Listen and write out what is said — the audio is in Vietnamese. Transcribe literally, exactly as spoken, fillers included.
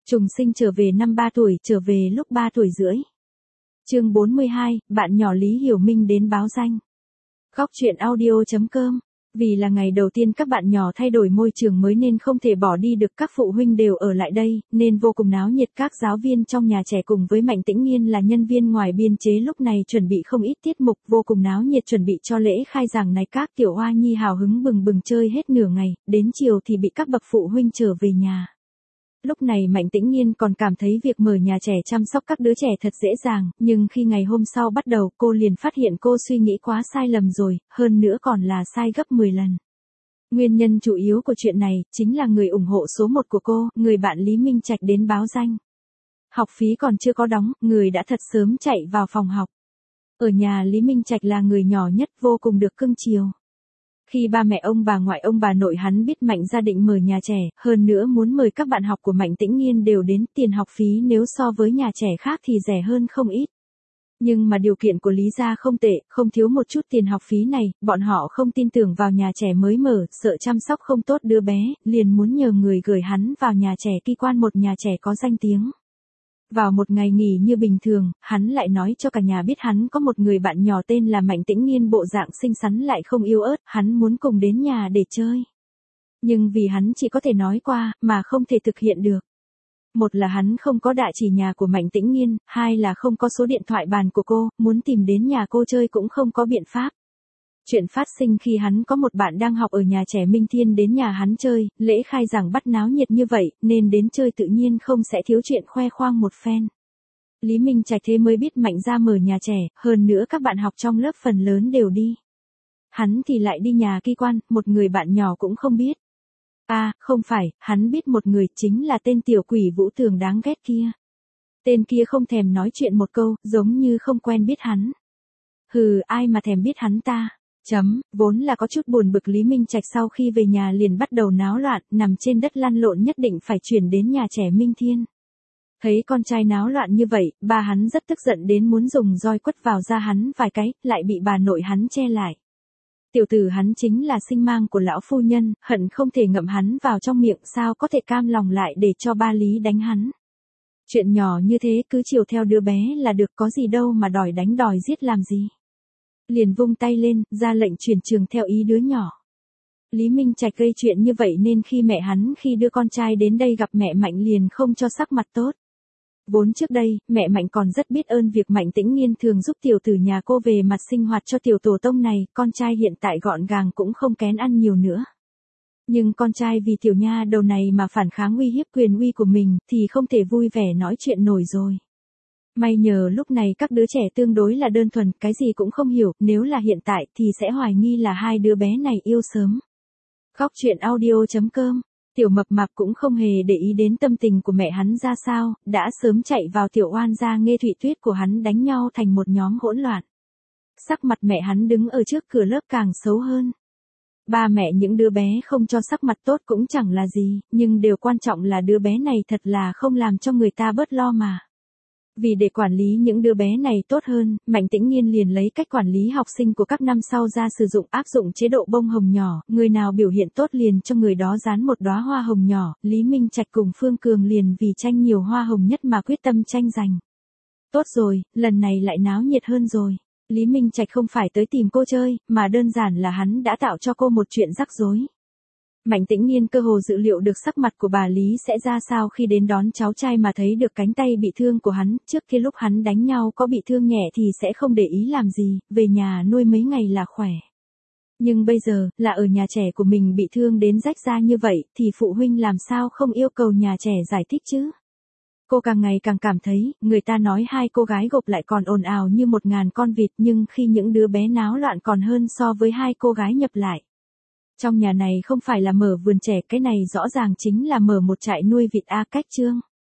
Trùng sinh trở về năm ba tuổi, trở về lúc ba tuổi rưỡi. Chương bốn mươi hai, bạn nhỏ Lý Hiểu Minh đến báo danh. Góc truyện audio chấm com. Vì là ngày đầu tiên các bạn nhỏ thay đổi môi trường mới nên không thể bỏ đi được, các phụ huynh đều ở lại đây, nên vô cùng náo nhiệt. Các giáo viên trong nhà trẻ cùng với Mạnh Tĩnh Nghiên là nhân viên ngoài biên chế lúc này chuẩn bị không ít tiết mục vô cùng náo nhiệt chuẩn bị cho lễ khai giảng này. Các tiểu hoa nhi hào hứng bừng bừng chơi hết nửa ngày, đến chiều thì bị các bậc phụ huynh trở về nhà. Lúc này Mạnh Tĩnh Nghiên còn cảm thấy việc mở nhà trẻ chăm sóc các đứa trẻ thật dễ dàng, nhưng khi ngày hôm sau bắt đầu cô liền phát hiện cô suy nghĩ quá sai lầm rồi, hơn nữa còn là sai gấp mười lần. Nguyên nhân chủ yếu của chuyện này chính là người ủng hộ số một của cô, người bạn Lý Minh Trạch đến báo danh. Học phí còn chưa có đóng, người đã thật sớm chạy vào phòng học. Ở nhà Lý Minh Trạch là người nhỏ nhất, vô cùng được cưng chiều. Khi ba mẹ ông bà ngoại ông bà nội hắn biết Mạnh gia định mở nhà trẻ, hơn nữa muốn mời các bạn học của Mạnh Tĩnh Nghiên đều đến, tiền học phí nếu so với nhà trẻ khác thì rẻ hơn không ít. Nhưng mà điều kiện của Lý gia không tệ, không thiếu một chút tiền học phí này, bọn họ không tin tưởng vào nhà trẻ mới mở, sợ chăm sóc không tốt đứa bé, liền muốn nhờ người gửi hắn vào nhà trẻ Kỳ Quan, một nhà trẻ có danh tiếng. Vào một ngày nghỉ như bình thường, hắn lại nói cho cả nhà biết hắn có một người bạn nhỏ tên là Mạnh Tĩnh Nghiên, bộ dạng xinh xắn lại không yếu ớt, hắn muốn cùng đến nhà để chơi. Nhưng vì hắn chỉ có thể nói qua, mà không thể thực hiện được. Một là hắn không có địa chỉ nhà của Mạnh Tĩnh Nghiên, hai là không có số điện thoại bàn của cô, muốn tìm đến nhà cô chơi cũng không có biện pháp. Chuyện phát sinh khi hắn có một bạn đang học ở nhà trẻ Minh Thiên đến nhà hắn chơi, lễ khai giảng bắt náo nhiệt như vậy, nên đến chơi tự nhiên không sẽ thiếu chuyện khoe khoang một phen. Lý Minh Trạch thế mới biết Mạnh gia mở nhà trẻ, hơn nữa các bạn học trong lớp phần lớn đều đi. Hắn thì lại đi nhà Kỳ Quan, một người bạn nhỏ cũng không biết. À, không phải, hắn biết một người, chính là tên tiểu quỷ Vũ Tường đáng ghét kia. Tên kia không thèm nói chuyện một câu, giống như không quen biết hắn. Hừ, ai mà thèm biết hắn ta. Chấm, vốn là có chút buồn bực, Lý Minh Trạch sau khi về nhà liền bắt đầu náo loạn, nằm trên đất lăn lộn, nhất định phải chuyển đến nhà trẻ Minh Thiên. Thấy con trai náo loạn như vậy, ba hắn rất tức giận đến muốn dùng roi quất vào da hắn vài cái, lại bị bà nội hắn che lại. Tiểu tử hắn chính là sinh mang của lão phu nhân, hận không thể ngậm hắn vào trong miệng, sao có thể cam lòng lại để cho ba Lý đánh hắn. Chuyện nhỏ như thế cứ chiều theo đứa bé là được, có gì đâu mà đòi đánh đòi giết làm gì. Liền vung tay lên, ra lệnh chuyển trường theo ý đứa nhỏ. Lý Minh Trạch gây chuyện như vậy nên khi mẹ hắn khi đưa con trai đến đây gặp mẹ Mạnh liền không cho sắc mặt tốt. Vốn trước đây, mẹ Mạnh còn rất biết ơn việc Mạnh Tĩnh Nghiên thường giúp tiểu tử nhà cô về mặt sinh hoạt cho tiểu tổ tông này, con trai hiện tại gọn gàng cũng không kén ăn nhiều nữa. Nhưng con trai vì tiểu nha đầu này mà phản kháng uy hiếp quyền uy của mình thì không thể vui vẻ nói chuyện nổi rồi. May nhờ lúc này các đứa trẻ tương đối là đơn thuần, cái gì cũng không hiểu, nếu là hiện tại thì sẽ hoài nghi là hai đứa bé này yêu sớm. Góc truyện audio chấm com. Tiểu Mập Mạp cũng không hề để ý đến tâm tình của mẹ hắn ra sao, đã sớm chạy vào Tiểu Oan gia nghe Thụy Tuyết của hắn đánh nhau thành một nhóm hỗn loạn. Sắc mặt mẹ hắn đứng ở trước cửa lớp càng xấu hơn. Ba mẹ những đứa bé không cho sắc mặt tốt cũng chẳng là gì, nhưng điều quan trọng là đứa bé này thật là không làm cho người ta bớt lo mà. Vì để quản lý những đứa bé này tốt hơn, Mạnh Tĩnh Nghiên liền lấy cách quản lý học sinh của các năm sau ra sử dụng, áp dụng chế độ bông hồng nhỏ, người nào biểu hiện tốt liền cho người đó dán một đóa hoa hồng nhỏ. Lý Minh Trạch cùng Phương Cường liền vì tranh nhiều hoa hồng nhất mà quyết tâm tranh giành. Tốt rồi, lần này lại náo nhiệt hơn rồi. Lý Minh Trạch không phải tới tìm cô chơi, mà đơn giản là hắn đã tạo cho cô một chuyện rắc rối. Mạnh Tĩnh Nghiên cơ hồ dự liệu được sắc mặt của bà Lý sẽ ra sao khi đến đón cháu trai mà thấy được cánh tay bị thương của hắn, trước kia lúc hắn đánh nhau có bị thương nhẹ thì sẽ không để ý làm gì, về nhà nuôi mấy ngày là khỏe. Nhưng bây giờ, là ở nhà trẻ của mình bị thương đến rách da như vậy, thì phụ huynh làm sao không yêu cầu nhà trẻ giải thích chứ? Cô càng ngày càng cảm thấy, người ta nói hai cô gái gộp lại còn ồn ào như một ngàn con vịt, nhưng khi những đứa bé náo loạn còn hơn so với hai cô gái nhập lại. Trong nhà này không phải là mở vườn trẻ, cái này rõ ràng chính là mở một trại nuôi vịt a. Cách chương.